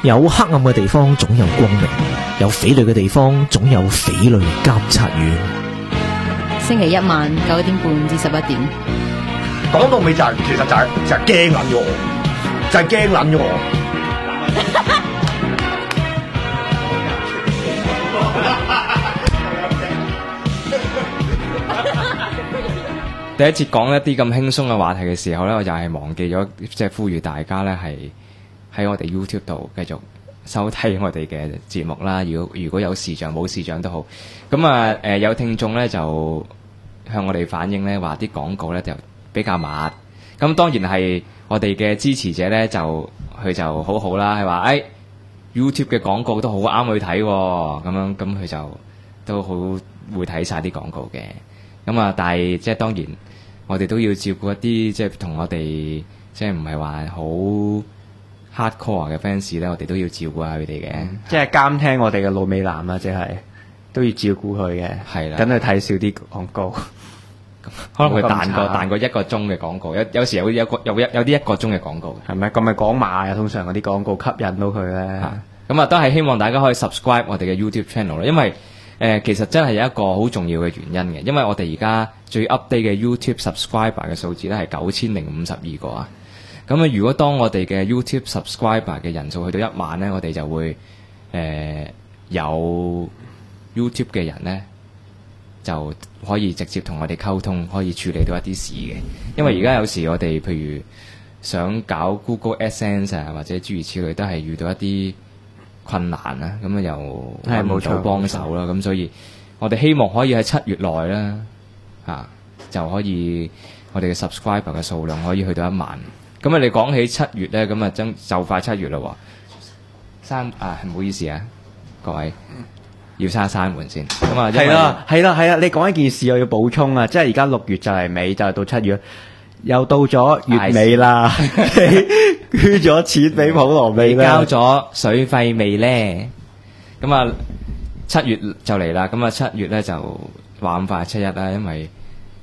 有黑暗嘅地方總有光明，有匪類嘅地方總有匪類監察院。 星期一晚9點半至11點。 講到尾就係、其實就係驚撚咗我，就係驚撚咗我。 第一節講一啲咁輕鬆嘅話題嘅時候咧，我又係忘記咗，即係呼籲大家咧係喺我哋 YouTube 度繼續收睇我哋嘅節目啦。如果有視像冇視像都好，咁啊有聽眾咧就向我哋反映咧話啲廣告咧就比較密。咁當然係我哋嘅支持者咧就佢就好好啦，係話YouTube 嘅廣告都好啱佢睇喎，咁樣咁佢就都好會睇晒啲廣告嘅。咁啊，但係即係當然，我哋都要照顧一啲即係同我哋即係唔係話好 hardcore 嘅 fans 咧，我哋都要照顧下佢哋嘅。 即係監聽我哋嘅老美男啦，即係都要照顧佢嘅。 係啦， 等佢睇少啲廣告。 可能佢彈過1個鐘嘅廣告，有時有啲1個鐘嘅廣告嘅。 係咪咁咪講馬啊？通常嗰啲廣告吸引到佢咧。 咁啊，都係希望大家可以 subscribe 我哋嘅 YouTube channel 啦，因為其實真係有一個好重要嘅原因嘅，因為我哋而家最 update 嘅 YouTube subscriber 嘅數字咧係9052個啊。咁啊，如果當我哋嘅 YouTube subscriber 嘅人數去到1萬咧，我哋就會有 YouTube 嘅人咧就可以直接同我哋溝通，可以處理到一啲事嘅。因為而家有時我哋譬如想搞 Google AdSense 啊，或者諸如此類，都係遇到一啲困難啦，咁啊又揾唔到幫手啦，咁所以我哋希望可以喺7月內啦，就可以我哋嘅 subscriber 嘅數量可以去到1萬。咁啊，你講起7月咧，咁啊就快7月啦喎，唔好意思啊，各位要閂門先。咁啊， 係啦，你講一件事我要補充啊，即係而家6月就係尾，就係到7月。又到咗月尾啦，捐咗錢俾普羅未咧？ 交咗水費未咧？咁啊，7月就嚟啦。咁啊，7月咧就話咁快7·1啦，因為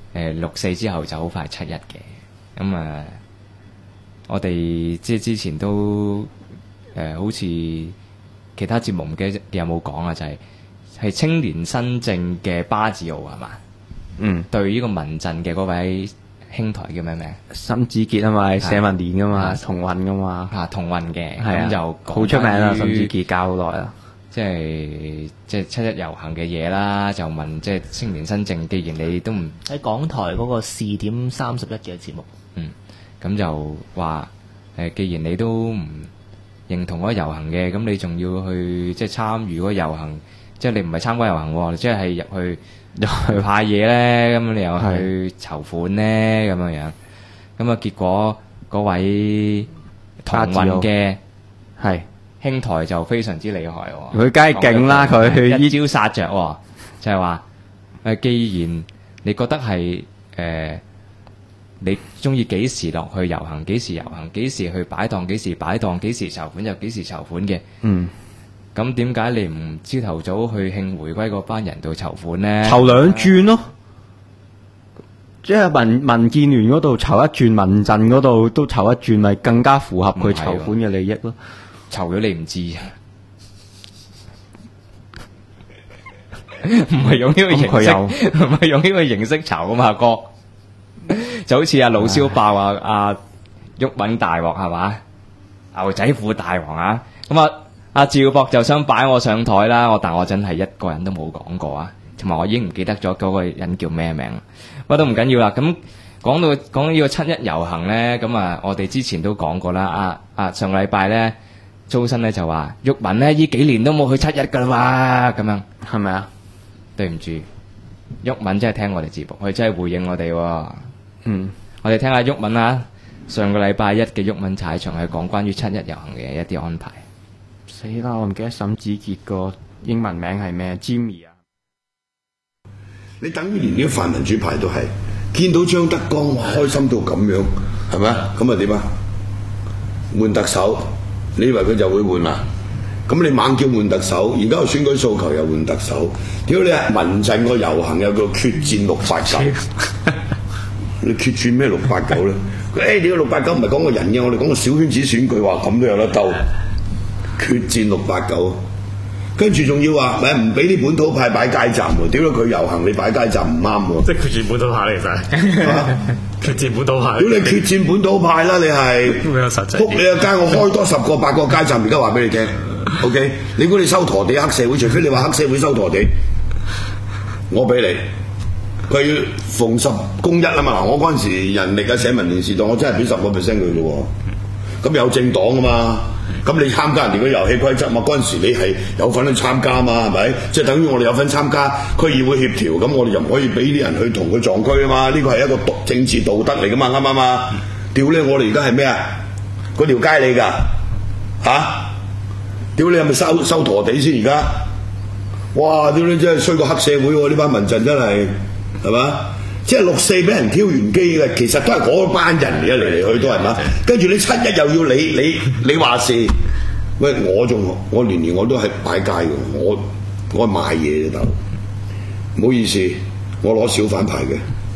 6·4之後就好快7·1嘅。咁啊，我哋即係之前都好似其他節目唔記得有冇講啊，就係青年新政嘅巴治奧係嘛？對呢個民陣嘅嗰位兄台叫咩名？ 沈子傑啊嘛，社民連噶嘛，同運噶嘛， 同運嘅， 咁就好出名啦。沈子傑教好耐啦， 即係7·1遊行嘅嘢啦，就問即係青年新政，既然你都唔喺港台嗰個視點31嘅節目， 咁就話既然你都唔認同嗰個遊行嘅，咁你仲要去即係參與嗰個遊行，即係你唔係參加遊行喎，即係入去派嘢咧，咁你又去籌款咧，咁樣樣，咁啊結果嗰位同運嘅兄台就非常之厲害喎， 佢梗係勁啦，佢一招殺着喎，就係話既然你覺得係你中意幾時落去遊行，幾時遊行，幾時去擺檔，幾時擺檔，幾時籌款就幾時籌款嘅。咁點解你唔朝頭早去慶回歸嗰班人度籌款呢？ 籌2轉咯，即係民建聯嗰度籌1轉，民陣嗰度都籌1轉，咪更加符合佢籌款嘅利益咯。 籌咗你唔知，唔係用呢個形式，唔係用呢個形式籌啊嘛，哥。就好似阿老蕭爆阿毓民大鑊係嘛，牛仔褲大王啊，咁啊。阿趙博就想擺我上台啦，但我真係一個人都冇講過啊，同埋我已經唔記得咗嗰個人叫咩名，不過都唔緊要啦。咁講呢個7·1遊行咧，咁啊，我哋之前都講過啦。上個禮拜咧，周生咧就話毓民咧呢幾年都冇去7·1噶啦嘛，咁樣係咪啊？對唔住，毓民真係聽我哋節目，佢真係回應我哋。我哋聽下毓民啊，上個禮拜1嘅毓民踩場係講關於7·1遊行嘅一啲安排。 死啦！我唔記得沈子傑個英文名係咩 ？Jimmy 啊！ 你等於連啲泛民主派都係見到張德江話開心到咁樣，係咪啊？咁啊點啊？換特首，你以為佢就會換啊？咁你猛叫換特首，而家個選舉訴求又換特首，屌你啊！民陣個遊行有個決戰689，你決戰咩689咧？你個689唔係講個人嘅，我哋講個小圈子選舉，話咁都有得鬥。 決戰689，跟住仲要話唔俾啲本土派擺街站喎，屌佢遊行你擺街站唔啱喎， 即係決戰本土派嚟其實，決戰本土派。 屌你決戰本土派啦，你係比較實際啲仆你個街，我開多10個8個街站，而家話俾你聽，OK？你估你收陀地黑社會，除非你話黑社會收陀地，我俾你。佢要逢10公1啊嘛，嗱我嗰陣時人力啊社民連時代，我真係俾10%佢咯喎，咁有政黨啊嘛。咁你參加人哋嘅遊戲規則嘛？嗰陣時你係有份去參加嘛？係咪？即係等於我哋有份參加區議會協調，咁我哋就唔可以俾啲人去同佢撞區啊嘛？呢個係一個政治道德嚟噶嘛？啱唔啱啊？屌你！我哋而家係咩啊？嗰條街你㗎嚇？屌你係咪收陀地先而家？哇！屌你真係衰過黑社會喎！呢班民陣真係嘛？即係6.4俾人挑完機嘅，其實都係嗰班人嚟嚟去都係嘛？跟住你7.1又要你話事，喂我年年我都係擺街嘅，我係賣嘢嘅大佬，唔好意思，我攞小販牌嘅，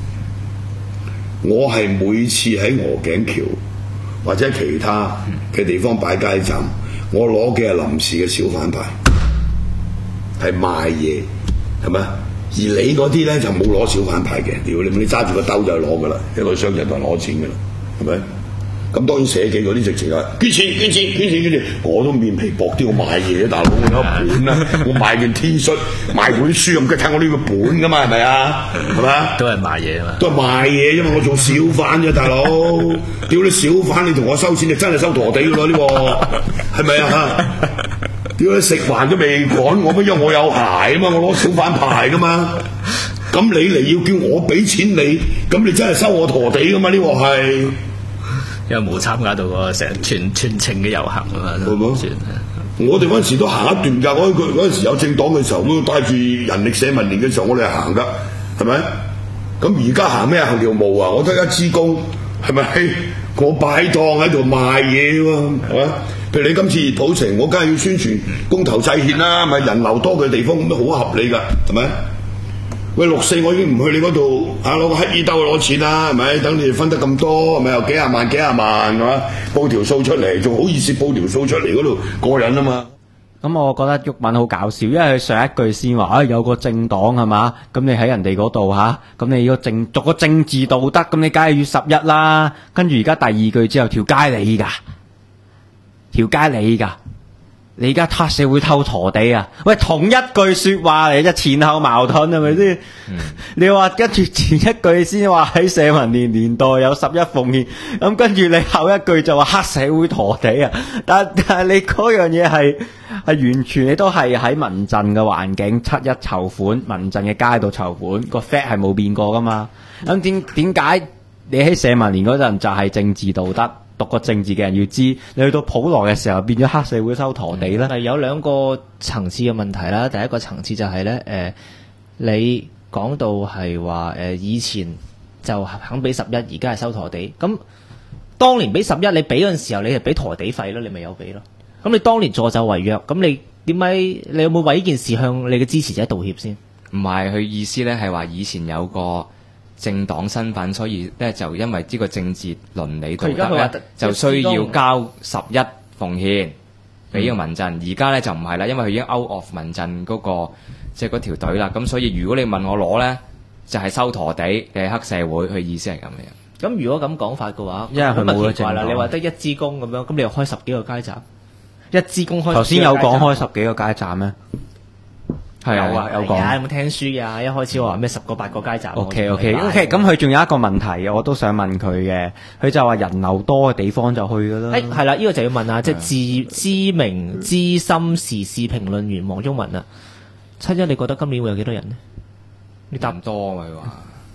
我係每次喺鵝頸橋或者其他嘅地方擺街站，我攞嘅係臨時嘅小販牌，係賣嘢係咪？而你嗰啲咧就冇攞小販牌嘅，屌你揸住個兜就攞噶啦，一個商人就攞錢噶啦，係咪？咁當然社企嗰啲直情係捐錢，我都面皮薄啲，我買嘢大佬，我有本啦，我買件 T 恤，買本書咁，梗係睇我呢個本噶嘛，係咪啊？係咪啊？ 都係賣嘢啊嘛， 都係賣嘢，因為我做小販啫，大佬。屌你小販，你同我收錢，你真係收陀地噶咯呢個，係咪啊？屌你食環都未趕我，因為我有牌啊嘛，我攞小販牌噶嘛。咁你嚟要叫我俾錢你，咁你真係收我陀地噶嘛？呢個係。 因為冇參加到個成全程嘅遊行啊嘛， 係冇。我哋嗰陣時都行一段㗎，嗰陣時有政黨嘅時候，都帶住人力社民連嘅時候，我哋係行㗎，係咪？咁而家行咩行條毛啊？我得一支公，係咪？我擺檔喺度賣嘢喎，係咪？譬如你今次熱普城，我梗係要宣傳公投制憲啦，咪人流多嘅地方咁都好合理㗎，係咪？喂，6.4我已經唔去你嗰度攞個乞衣兜攞錢啦，係咪？等你哋分得咁多，係咪又幾廿萬係嘛？報條數出嚟，仲好意思報條數出嚟嗰度過癮啊嘛！ 咁我覺得毓民好搞笑，因為佢上一句先話有個政黨係嘛，咁你喺人哋嗰度咁你要讀個政治道德，咁你梗係要11啦。跟住而家第二句之後，條街你㗎，你而家黑社會偷陀地啊！喂，同一句説話嚟啫，前後矛盾係咪先？你話跟住前一句先話喺社民連年代有11奉獻，咁跟住你後一句就話黑社會陀地啊！但係你嗰樣嘢係完全你都係喺民陣嘅環境7.1籌款，民陣嘅街度籌款，個 fact 係冇變過噶嘛？咁點解你喺社民連嗰陣就係政治道德？讀過政治嘅人要知，你去到普羅嘅時候變咗黑社會收陀地咧。 有兩個層次嘅問題啦。第一個層次就係咧，你講到係話以前就肯俾11，而家係收陀地。咁當年俾11，你俾嗰陣時候，你係俾陀地費咯，你咪有俾咯。咁你當年助紂為虐，咁你點解你有冇為呢件事向你嘅支持者道歉先？ 唔係，佢意思咧係話以前有個政黨身份，所以咧就因為呢個政治倫理道德咧，就需要交11奉獻俾呢個民陣。而家咧就唔係啦，因為佢已經 out of 民陣嗰個即係嗰條隊啦。咁所以如果你問我攞咧，就係收陀地嘅黑社會，佢意思係咁樣。 咁如果咁講法嘅話， 因為佢冇咗政黨啦， 你話得一支公咁樣，咁你又開10幾個街站，一支公開。 頭先有講開10幾個街站咩？係啊，有講。 有冇聽書啊？一開始我話咩10個8個街站。 OK，咁佢仲有一個問題嘅，我都想問佢嘅。佢就話人流多嘅地方就去噶啦。 係啦，呢個就要問下，即係知名資深時事評論員黃忠文啊。7.1，你覺得今年會有幾多人呢？你答唔多咪話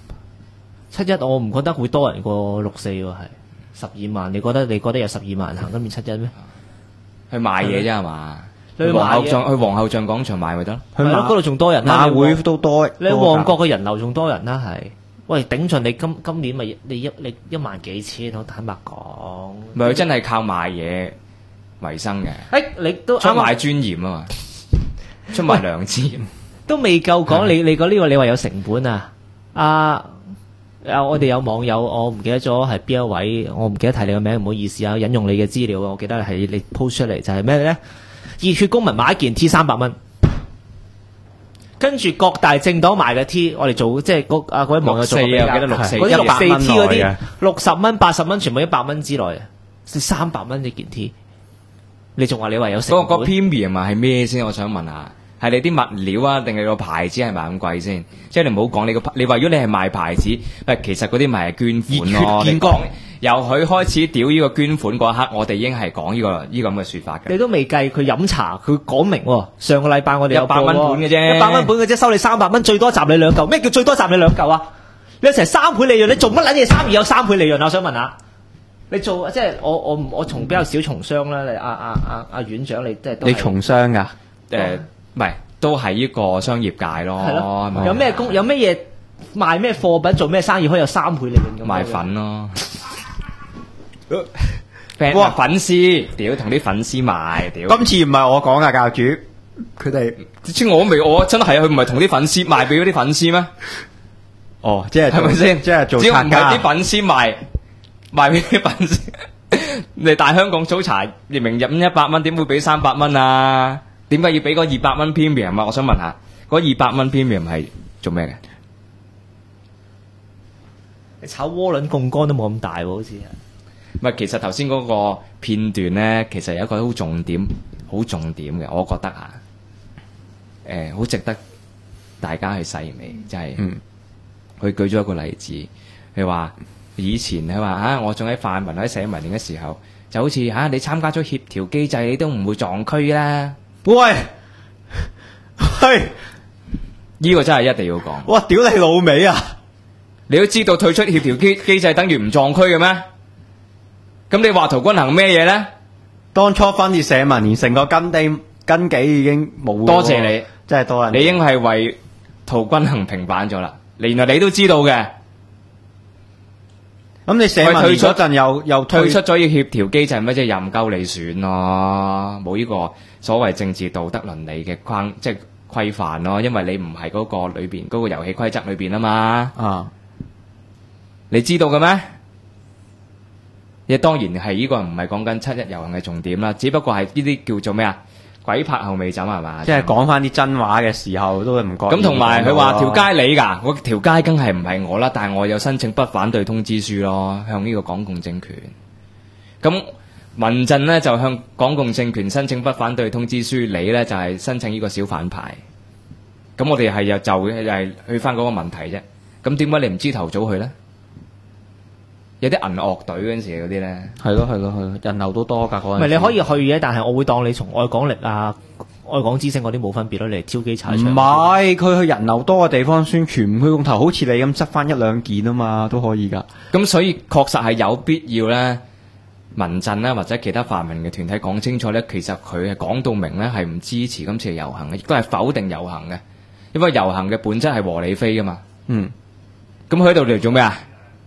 7.1，我唔覺得會多人過6.4喎，係12萬。你覺得有12萬人行今年7.1咩？ 去買嘢啫係嘛？ 去皇后像廣場買咪得咯， 去嗰度仲多人啦， 馬會都多。 你旺角嘅人流仲多人啦，係。喂，頂盡你今年咪你1萬幾千，我坦白講。 唔係佢真係靠賣嘢為生嘅。 你都出賣尊嚴啊嘛，出賣良知。 都未夠講，你講呢個你話有成本啊？我哋有網友，我唔記得咗係邊一位，我唔記得提你個名，唔好意思啊，引用你嘅資料，我記得係你 post 出嚟就係咩咧？ 熱血公民買一件 T 300蚊。跟住各大政黨賣嘅 T， 我哋做即係嗰位網友做個比較， 我記得64 嗰啲64 T 嗰啲嘅 60蚊、80蚊，全部100蚊之內啊，300蚊一件 T， 你仲話你話有成本？ 嗰個 premium 係咩先？我想問下，係你啲物料啊，定係個牌子係賣咁貴先？即係你唔好講你話如果你係賣牌子，其實嗰啲咪係捐款咯。 熱血建國由佢開始屌呢個捐款嗰一刻，我哋已經係講呢個咁嘅説法嘅。 你都未計佢飲茶，佢講明喎。上個禮拜我哋有 100蚊本嘅啫 100蚊本嘅啫，收你300蚊，最多集你2嚿。咩叫最多集你2嚿啊？你有成3倍利潤，你做乜撚嘢生意有3倍利潤啊？我想問下，你做即係我從比較少從商啦。你阿院長你即係你從商㗎？ 唔係都係呢個商業界咯。 係咯， 咪有咩嘢賣咩貨品做咩生意可以有3倍利潤咁？ 賣粉咯。哇！粉絲，屌同啲粉絲賣，屌！ 今次唔係我講噶，教主，佢哋即我真係佢唔係同啲粉絲賣俾嗰啲粉絲咩？ 哦，即係係咪先？ 即係做只要唔係拆家啲粉絲賣俾啲粉絲，你大香港早茶明明入100蚊，點會俾300蚊啊？點解要俾嗰200蚊 premium 啊？我想問下，嗰200蚊 premium 係做咩嘅？ 你炒窩輪槓桿都冇咁大喎，好似係。 唔係，其實頭先嗰個片段咧，其實有一個好重點嘅，我覺得嚇，好值得大家去細味，就係佢舉咗一個例子，佢話以前佢話我仲喺泛民喺社民連嘅時候，就好似你參加咗協調機制，你都唔會撞區啦。 喂， 呢個真係一定要講。 哇！屌你老味啊！ 你都知道退出協調機制等於唔撞區嘅咩？咁你話陶君行咩嘢咧？ 當初分裂社民連成個根基已經冇。 多謝你， 真係多人。 你已經係為陶君行平反咗啦。原來你都知道嘅。 咁你社民連嗰陣又退出咗呢個協調機制，咪即係任鳩你選咯，冇呢個所謂政治道德倫理嘅即係規範咯。因為你唔係嗰個裏邊嗰個遊戲規則裏邊啊嘛。 啊， 你知道嘅咩？亦當然係呢個唔係講緊7·1遊行嘅重點啦，只不過係呢啲叫做咩啊？鬼拍後尾枕係嘛？ 即係講翻啲真話嘅時候都唔覺。 咁同埋佢話條街你㗎，我條街梗係唔係我啦，但係我有申請不反對通知書咯，向呢個港共政權。咁民陣呢，就向港共政權申請不反對通知書，你呢，就係申請呢個小販牌。咁我哋係又係去翻嗰個問題啫。咁點解你唔知頭早去呢？有啲銀樂隊嗰陣時嗰啲咧， 係咯，人流都多㗎嗰陣。 唔係你可以去嘅，但係我會當你從愛港力啊、愛港之聲嗰啲冇分別咯，你嚟挑機踩場。 唔係，佢去人流多嘅地方宣傳，唔去公投，好似你咁執翻1-2件啊嘛，都可以㗎。 咁所以確實係有必要咧，民陣啦或者其他泛民嘅團體講清楚咧，其實佢係講到明咧係唔支持今次嘅遊行嘅，亦都係否定遊行嘅，因為遊行嘅本質係和理非㗎嘛。咁佢喺度嚟做咩啊？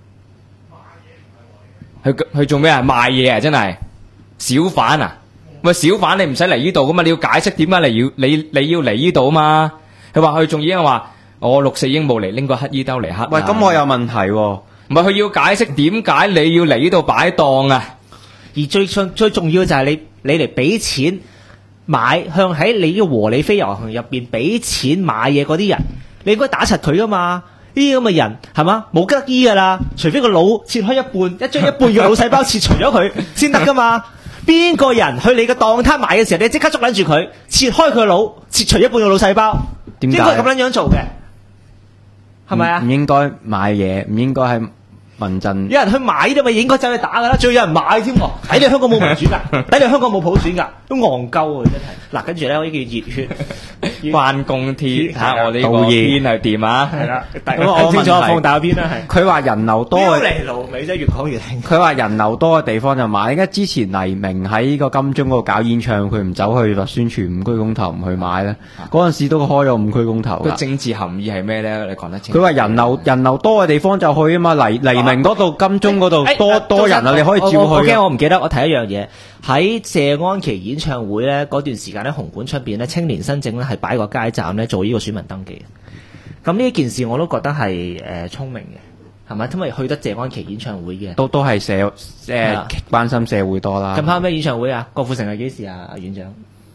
去做咩啊？賣嘢啊！真係小販啊！喂，小販你唔使嚟呢度噶嘛？你要解釋點解你要嚟呢度啊嘛？佢話佢仲已經話我6·4已經冇嚟拎個乞衣兜嚟乞。 喂，咁我有問題喎。 唔係佢要解釋點解你要嚟呢度擺檔啊？ 而最重要就係你嚟俾錢買，向喺你呢個和理非遊行入邊俾錢買嘢嗰啲人，你應該打柒佢噶嘛？呢啲咁嘅人係嘛冇得醫噶啦，除非個腦切開一半，將一半嘅腦細胞切除咗佢先得噶嘛。邊個人去你個檔攤買嘅時候，你即刻捉撚住佢，切開佢個腦，切除一半嘅腦細胞， 點解應該咁樣做嘅？係咪啊？ 唔應該買嘢，唔應該係民陣。 有人去買啫嘛，應該走去打噶啦，仲有人買添喎。睇你香港冇民主㗎，睇你香港冇普選㗎，都戇鳩啊真係。嗱，跟住咧，我呢叫熱血。 關公天，睇下我呢個天係掂啊！係啦， 咁我清楚放大個邊啦，係。 佢話人流多嘅， 嚟路尾啫，越講越興。 佢話人流多嘅地方就買。而家之前黎明喺個金鐘嗰度搞演唱，佢唔走去話宣傳5區公投唔去買咧。嗰陣時都開咗5區公投。 個政治含義係咩咧？你講得清楚。 佢話人流多嘅地方就去啊嘛。黎明嗰度金鐘嗰度多人啊，你可以照去。 我驚我唔記得，我提一樣嘢。喺謝安琪演唱會咧，嗰段時間喺紅館出邊咧，青年新政咧係擺個街站咧做呢個選民登記嘅。咁呢件事我都覺得係聰明嘅，係咪？因為去得謝安琪演唱會嘅， 都係關心社會多啦。 近排咩演唱會啊？郭富城係幾時啊？院長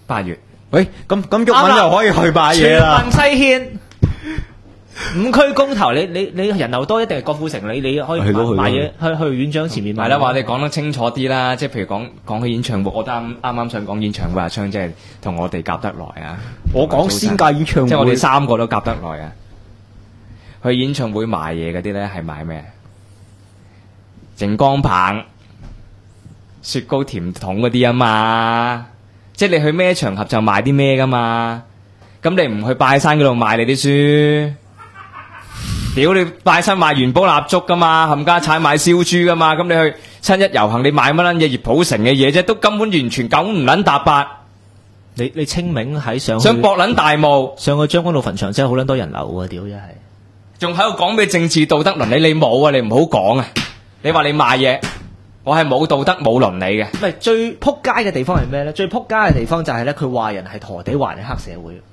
8月。 喂，咁毓民又可以去買嘢啦。 全民西遷。5區公投，你人流多，一定係郭富城，你可以買嘢去院長前面買。 係啦，話你講得清楚啲啦，即係譬如講起演唱會，我啱想講演唱會，阿昌即係同我哋夾得來啊！ 我講先屆演唱會， 即係我哋3個都夾得來啊！去演唱會買嘢嗰啲咧係買咩？靜光棒、雪糕甜筒嗰啲啊嘛，即係你去咩場合就買啲咩噶嘛。咁你唔去拜山嗰度買你啲書？屌你拜山買元寶蠟燭噶嘛，冚家產買燒豬噶嘛，咁你去7·1遊行你買乜撚嘢葉普城嘅嘢啫，都根本完全9唔撚搭8。 你清明喺上想博撚大霧， 上去將軍澳墳場真係好撚多人流啊！屌真係， 仲喺度講咩政治道德倫理？你冇啊，你唔好講啊！你話你賣嘢，我係冇道德冇倫理嘅。 唔係最撲街嘅地方係咩咧？最撲街嘅地方就係咧，佢話人係陀地，話人係黑社會。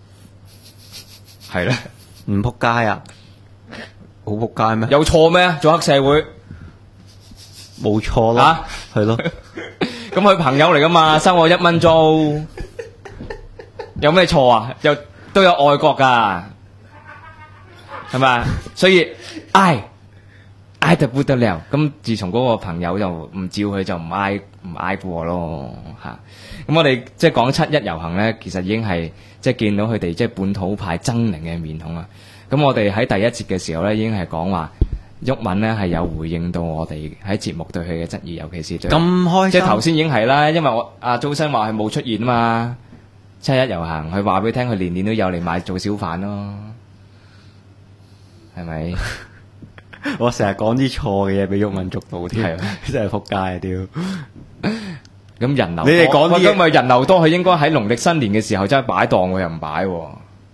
係咧， 唔撲街啊！好撲街咩？ 有錯咩？做黑社會冇錯咯，係咯。 咁佢朋友嚟噶嘛，收我1蚊租，有咩錯啊？又都有愛國噶，係咪？所以挨得不得了。咁自從嗰個朋友就唔照佢，就唔挨過咯嚇。咁我哋即係講7·1遊行咧，其實已經係即係見到佢哋即係本土派猙獰嘅面孔啦。咁我哋喺第一節嘅時候咧，已經係講話毓民咧係有回應到我哋喺節目對佢嘅質疑，尤其是對咁開心， 即係頭先已經係啦，因為我阿周生話佢冇出現啊嘛，7·1遊行，佢話俾你聽，佢年年都有嚟買做小販咯，係咪？ 我成日講啲錯嘅嘢俾毓民捉到添，真係撲街啊！屌， 咁人流多， 你哋講啲嘢， 因為人流多，佢應該喺農曆新年嘅時候真係擺檔，佢又唔擺喎。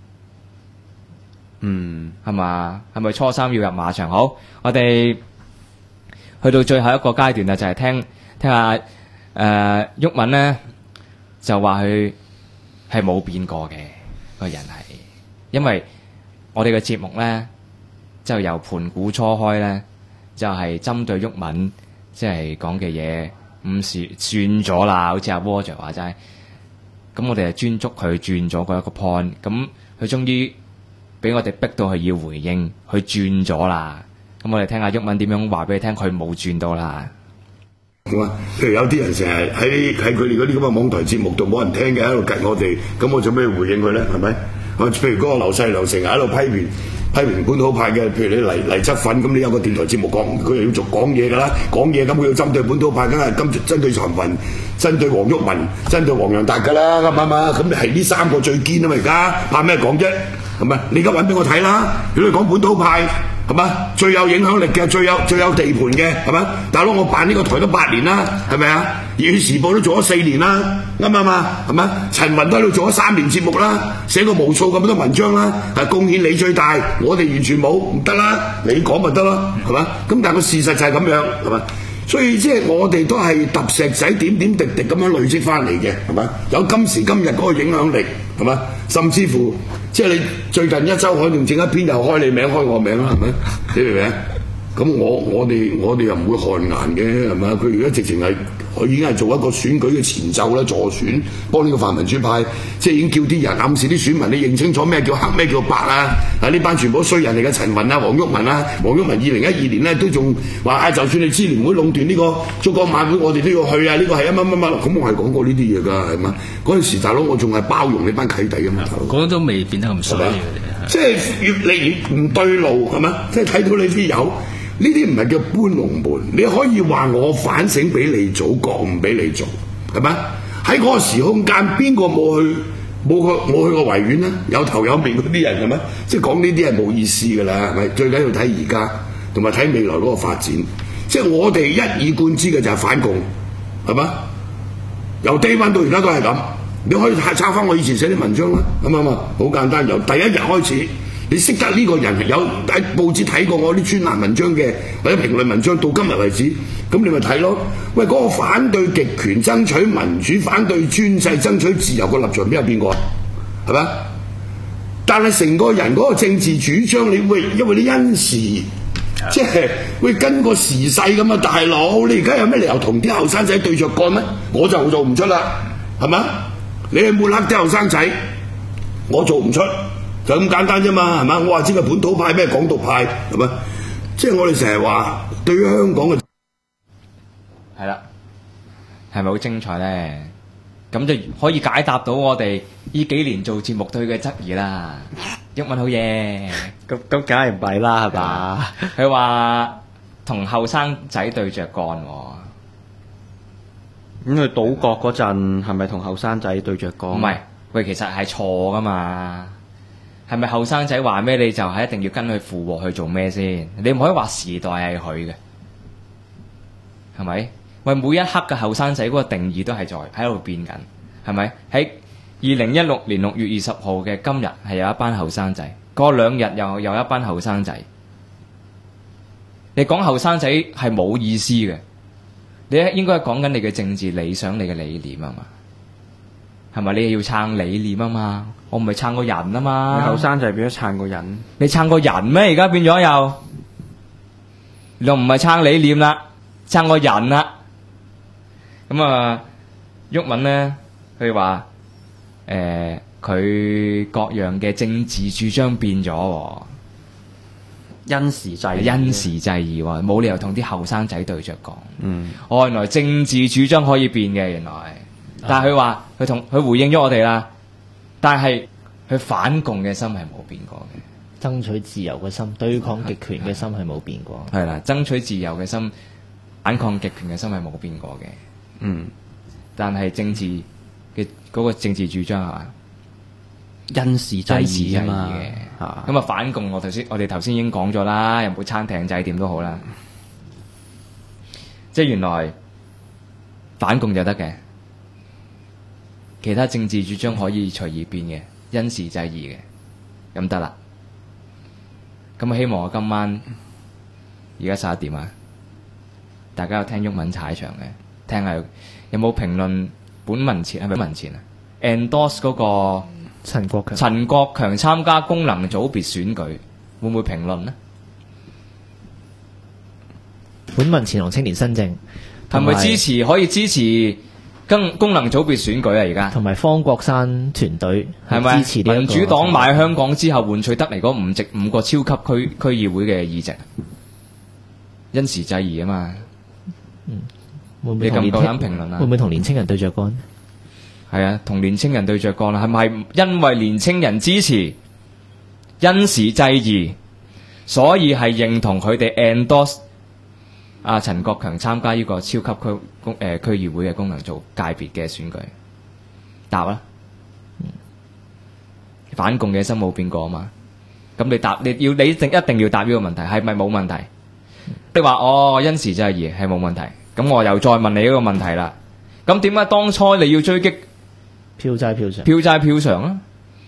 係嘛？係咪初3要入馬場？好，我哋去到最後一個階段啦，就係聽下毓民咧，就話佢係冇變過嘅個人係，因為我哋嘅節目咧就由盤古初開咧，就係針對毓民即係講嘅嘢，算咗啦，好似阿 Roger 話齋，咁我哋就專捉佢轉咗嗰一個 point， 咁佢終於俾我哋逼到佢要回應，佢轉咗啦。咁我哋聽下毓民點樣話俾你聽，佢冇轉到啦。 咁啊，譬如有啲人成日喺佢哋嗰啲咁嘅網台節目度冇人聽嘅，喺度趌我哋，咁我做咩回應佢咧？係咪？譬如嗰個劉細良成日喺度批評本土派嘅，譬如你黎則奮，咁你有個電台節目講，佢又要講嘢㗎啦，講嘢咁佢要針對本土派，梗係針對陳雲、針對黃毓民、針對黃洋達㗎啦，啱唔啱啊？咁你係呢3個最堅啊嘛，而家怕咩講啫？係咪？你而家揾俾我睇啦！如果你講本土派係嘛，最有影響力嘅、最有地盤嘅係咪？大佬我辦呢個台都8年啦，係咪啊？《熱血時報》都做咗4年啦，啱唔啱啊？係咪？陳雲都喺度做咗3年節目啦，寫過無數咁多文章啦，係貢獻你最大，我哋完全冇，唔得啦！你講咪得咯，係嘛？咁但係個事實就係咁樣，係嘛？所以即係我哋都係揼石仔點點滴滴咁樣累積翻嚟嘅，係嘛？有今時今日嗰個影響力，係嘛？甚至乎即係你最近一週刊仲整一篇又開你名開我名啦，係咪？你明唔明啊？咁我哋又唔會汗顏嘅，係咪？佢而家直情係佢已經係做一個選舉嘅前奏啦，助選幫呢個泛民主派，即係已經叫啲人暗示啲選民你認清楚咩叫黑咩叫白啊！呢班全部衰人嚟嘅，陳雲啊、黃毓民啊，黃毓民2012年咧都仲話就算你支聯會壟斷呢個燭光晚會，我哋都要去啊！呢個係乜，咁我係講過呢啲嘢㗎，係嘛？嗰陣時大佬我仲係包容你班契弟㗎嘛， 嗰都未變得咁衰嘅， 即係越嚟越唔對路係嘛？即係睇到你啲友。呢啲唔係叫搬龍門，你可以話我反省俾你做，講唔俾你做，係咪？喺嗰個時空間，邊個冇去過維園咧？有頭有面嗰啲人係咪？即係講呢啲係冇意思㗎啦，係咪？最緊要睇而家，同埋睇未來嗰個發展。即係我哋一以貫之嘅就係反共，係咪？由低溫到而家都係咁，你可以抄翻我以前寫啲文章啦，啱唔啱啊？好簡單，由第一日開始。你識得呢個人有喺報紙睇過我啲專欄文章嘅或者評論文章到今日為止，咁你咪睇咯。喂，嗰個反對極權、爭取民主、反對專制、爭取自由個立場邊有變過？係咪？但係成個人嗰個政治主張，你會因為你因時即係會跟個時勢咁啊，大佬！你而家有咩理由同啲後生仔對着幹咩？我就做唔出啦，係咪？ 你係抹黑啲後生仔，我做唔出，就咁簡單啫嘛，係嘛？我話知佢本土派咩港獨派，係咪？即係我哋成日話對於香港嘅係啦，係咪好精彩咧？咁就可以解答到我哋呢幾年做節目對佢嘅質疑啦。毓民好嘢， 咁梗係唔係啦，係嘛？ 佢話同後生仔對着幹喎。 咁佢賭國嗰陣係咪同後生仔對着幹？ 唔係，喂，其實係錯噶嘛。係咪後生仔話咩你就係一定要跟佢附和去做咩先？你唔可以話時代係佢嘅，係咪？喂，每一刻嘅後生仔嗰個定義都係喺度變緊，係咪？喺2016年6月20號嘅今日係有一班後生仔，過2日又有一班後生仔。你講後生仔係冇意思嘅，你應該講緊你嘅政治理想、你嘅理念啊嘛，係咪？你要撐理念啊嘛，我唔係撐個人啊嘛。 後生仔變咗撐個人， 你撐個人咩？而家變咗又唔係撐理念啦，撐個人啦。咁啊，毓民咧，佢話佢各樣嘅政治主張變咗喎。 因時制宜， 因時制宜喎，冇理由同啲後生仔對着講。原來政治主張可以變嘅，原來。但係佢話佢回應咗我哋啦，但係佢反共嘅心係冇變過嘅， 爭取自由嘅心、對抗極權嘅心係冇變過。 係啦，爭取自由嘅心、反抗極權嘅心係冇變過嘅。但係政治嘅嗰個政治主張係嘛？ 因時制宜啊嘛。 咁啊反共我哋頭先已經講咗啦，又冇撐艇仔點都好啦。即係原來反共就得嘅，其他政治主張可以隨意變嘅，因時制宜嘅，咁得啦。咁希望我今晚而家11點啊，大家有聽毓民踩場嘅，聽下有冇評論本文前係咪文前啊 ？endorse 嗰個陳國強參加功能組別選舉，會唔會評論呢？ 本文前同青年新政係咪可以支持功能組別選舉啊？而家同埋方國山團隊係咪支持呢一個民主黨買香港之後換取得嚟嗰5個超級區議會嘅議席，因時制宜啊嘛。 會唔會同你夠膽評論啊？ 會唔會同年青人對着幹？ 係啊，同年青人對着幹啦。係咪因為年青人支持因時制宜，所以係認同佢哋 endorse 阿陳國強參加呢個超級區議會嘅功能組界別嘅選舉？答啦。反共嘅心冇變過啊嘛。咁你答，你一定要答呢個問題，係咪冇問題？你話因時制宜係冇問題，咁我又再問你一個問題啦。咁點解當初你要追擊票債票償啊？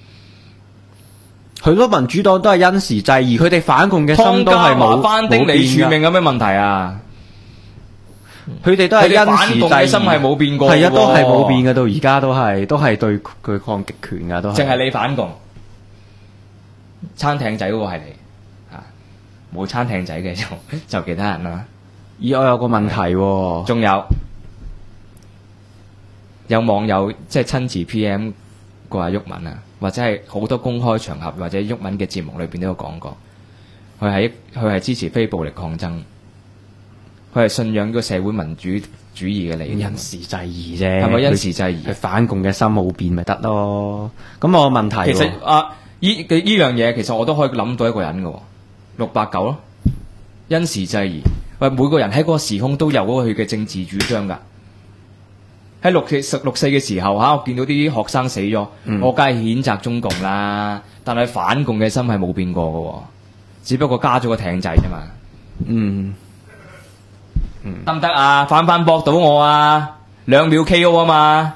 許多民主黨都係因時制宜，佢哋反共嘅心都係冇翻丁李柱銘有咩問題啊？ 佢哋都係因時制宜， 嘅心係冇變過， 係啊，都係冇變嘅，到而家都係對佢抗極權噶，都係。 淨係你反共，撐艇仔嗰個係你啊，冇撐艇仔嘅就其他人啦。 我有個問題喎， 仲有網友即係親自 PM 過阿毓民啊，或者係好多公開場合或者毓民嘅節目裏邊都有講過，佢係支持非暴力抗爭，佢係信仰個社會民主主義嘅理念。 因時制宜啫， 係咪因時制宜？ 佢反共嘅心冇變咪得咯？咁我問題其實依樣嘢其實我都可以諗到一個人嘅，689咯，因時制宜。喂，每個人喺嗰個時空都有嗰個佢嘅政治主張㗎。喺六四嘅時候我見到啲學生死咗，我梗係譴責中共啦。但係反共嘅心係冇變過嘅，只不過加咗個艇仔啫嘛。得唔得啊？反駁到我啊！2秒 KO 啊嘛！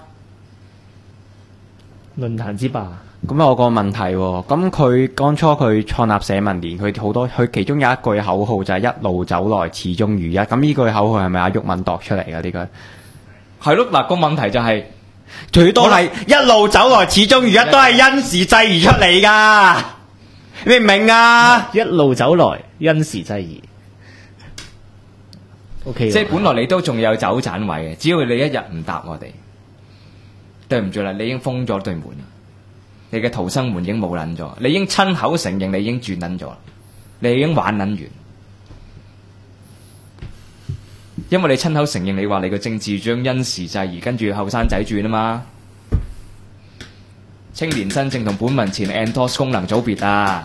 論壇之霸。 咁有個問題喎，咁佢當初佢創立社民連，佢其中有一句口號就係一路走來始終如一。咁呢句口號係咪阿毓民度出嚟㗎？呢句係咯，嗱個問題就係最多係一路走來始終如一，都係因時制宜出嚟㗎。你唔明啊？ 一路走來因時制宜。OK， 即係本來你都仲有走盞位嘅，只要你一日唔答我哋， 對唔住啦，你已經封咗對門，你嘅逃生門已經冇撚咗，你已經親口承認你已經轉撚咗，你已經玩撚完，因為你親口承認你話你個政治主張因時制宜，跟住後生仔轉啊嘛，青年新政同本民前 Endos 功能組別啊，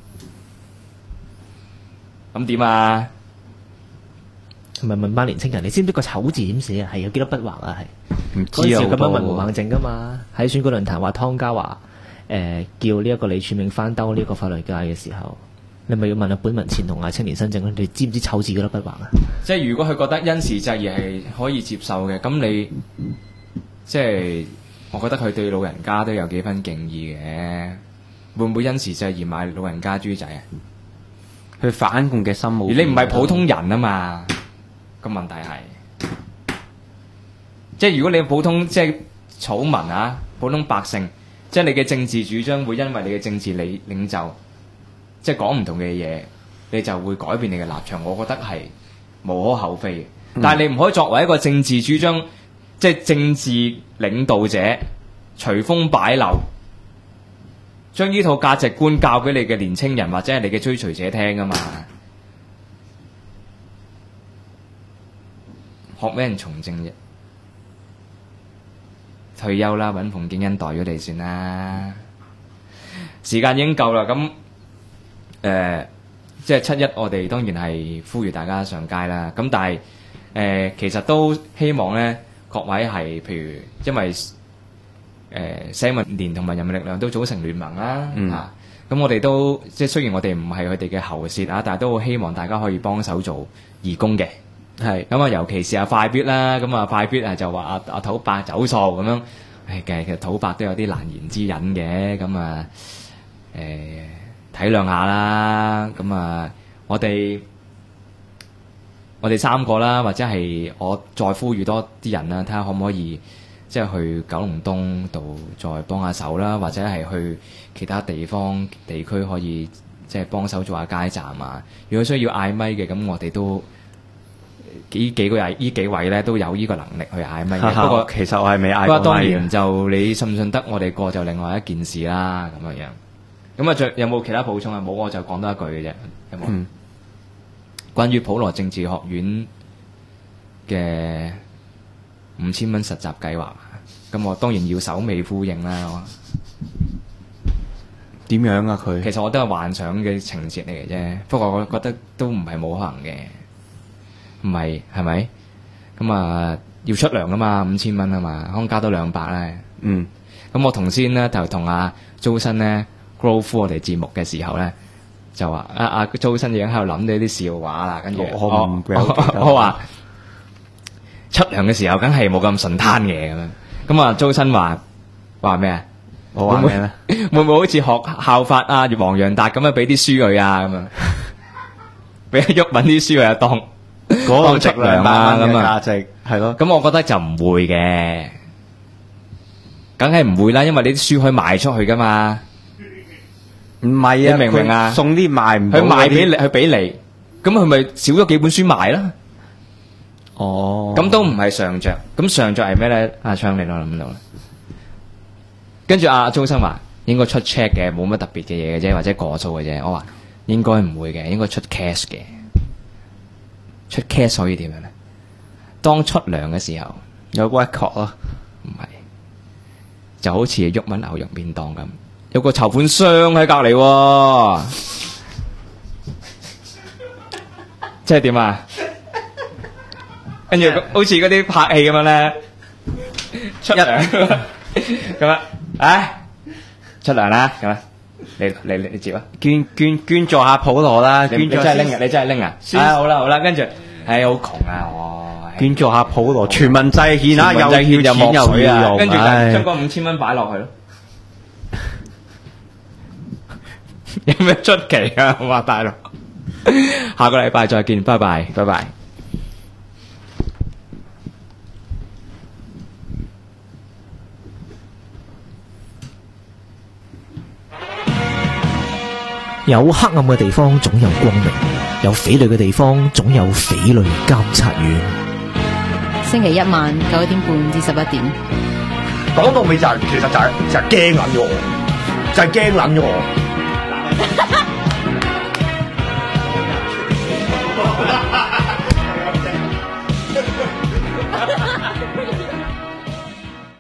咁點啊？ 同埋問班年青人，你知唔知個醜字點寫啊？係有幾多筆畫啊？係唔嗰陣時知啊， 咁樣文無猛正噶嘛？喺選舉論壇話湯家驊叫呢一個李柱銘翻兜呢個法律界嘅時候，你咪要問下本民前同青年新政，你知唔知醜字幾多筆畫啊？ 即係如果佢覺得因時制宜係可以接受嘅，咁你即係我覺得佢對老人家都有幾分敬意嘅，會唔會因時制宜買老人家豬仔啊？ 佢反共嘅心冇。 而你唔係普通人啊嘛，個問題係，即係如果你普通即係草民啊，普通百姓，即係你嘅政治主張會因為你嘅政治領袖，即係講唔同嘅嘢，你就會改變你嘅立場。我覺得係無可厚非嘅，但係你唔可以作為一個政治主張，即係政治領導者隨風擺漏，將呢套價值觀教俾你嘅年青人或者係你嘅追隨者聽啊嘛。學咩人從政啫？退休啦，揾馮敬恩代咗你算啦。時間已經夠啦，咁即係7·1，我哋當然係呼籲大家上街啦。咁但係其實都希望咧，各位係譬如因為社民連同埋人民力量都組成聯盟啦，咁我哋都即係雖然我哋唔係佢哋嘅喉舌啊，但係都好希望大家可以幫手做義工嘅。係咁啊，尤其是快必啦，咁快必就話阿土伯走數咁樣，其實土伯都有啲難言之隱嘅，咁體諒下啦，咁我哋3個啦，或者係我再呼籲多啲人啦，睇下可唔可以即係去九龍東度再幫下手啦，或者係去其他地區可以即係幫手做下街站啊。如果需要嗌咪嘅，咁我哋都。呢幾位咧都有呢個能力去嗌咪嘅，不過其實我係未嗌過咪嘅。 不過當然就你信唔信得我哋過就另外一件事啦，咁樣。咁有冇其他補充啊？冇我就講多一句嘅啫，有冇？關於普羅政治學院嘅5000蚊實習計劃，咁我當然要首尾呼應啦。 點樣啊？佢其實我都係幻想嘅情節嚟嘅啫，不過我覺得都唔係冇可能嘅。唔係，係咪？咁要出糧噶嘛，5000蚊啊嘛，可能加多200咧。咁我同先咧就同阿周生咧 grow 我哋節目嘅時候咧，就話阿周生已經喺度諗到啲笑話啦，跟住我話出糧嘅時候梗係冇咁順攤嘅咁樣。咁周生話咩啊？ 我話咩咧？ 會唔會好似效法阿黃洋達咁樣俾啲書佢啊？咁樣俾阿毓民啲書佢啊當。嗰個出糧啊，咁價值係咯。 咁我覺得就唔會嘅，梗係唔會啦，因為你啲書可以賣出去噶嘛。 唔係啊， 你明唔明啊？ 送啲賣唔到， 佢賣俾你，佢俾你，咁佢咪少咗幾本書賣啦？ 哦， 咁都唔係上着，咁上着係咩咧？阿昌你諗唔到啦。跟住阿周生話應該出 check 嘅，冇乜特別嘅嘢嘅啫，或者過數嘅啫。我話應該唔會嘅，應該出 cash 嘅。出 cash 可以點樣咧？當出糧嘅時候有 record 咯， 唔係就好似毓民牛肉便當咁，有個籌款箱喺隔離，即係點啊？跟住好似嗰啲拍戲咁樣咧，出糧咁啊！出糧啦咁啊！你接啊！ 捐助下普羅啦， 你真係拎啊！你真係拎啊！好啦，跟住好窮啊！我捐助下普羅，全民制憲啊，又要錢又要用， 跟住將嗰5000蚊擺落去咯。有咩出奇啊？我話大佬，下個禮拜再見，拜拜，拜拜。 有黑暗嘅地方總有光明，有匪類嘅地方總有匪類監察院。 星期一晚9點半至11點。 講到尾就係、其實就係驚撚咗我，就係驚撚咗我。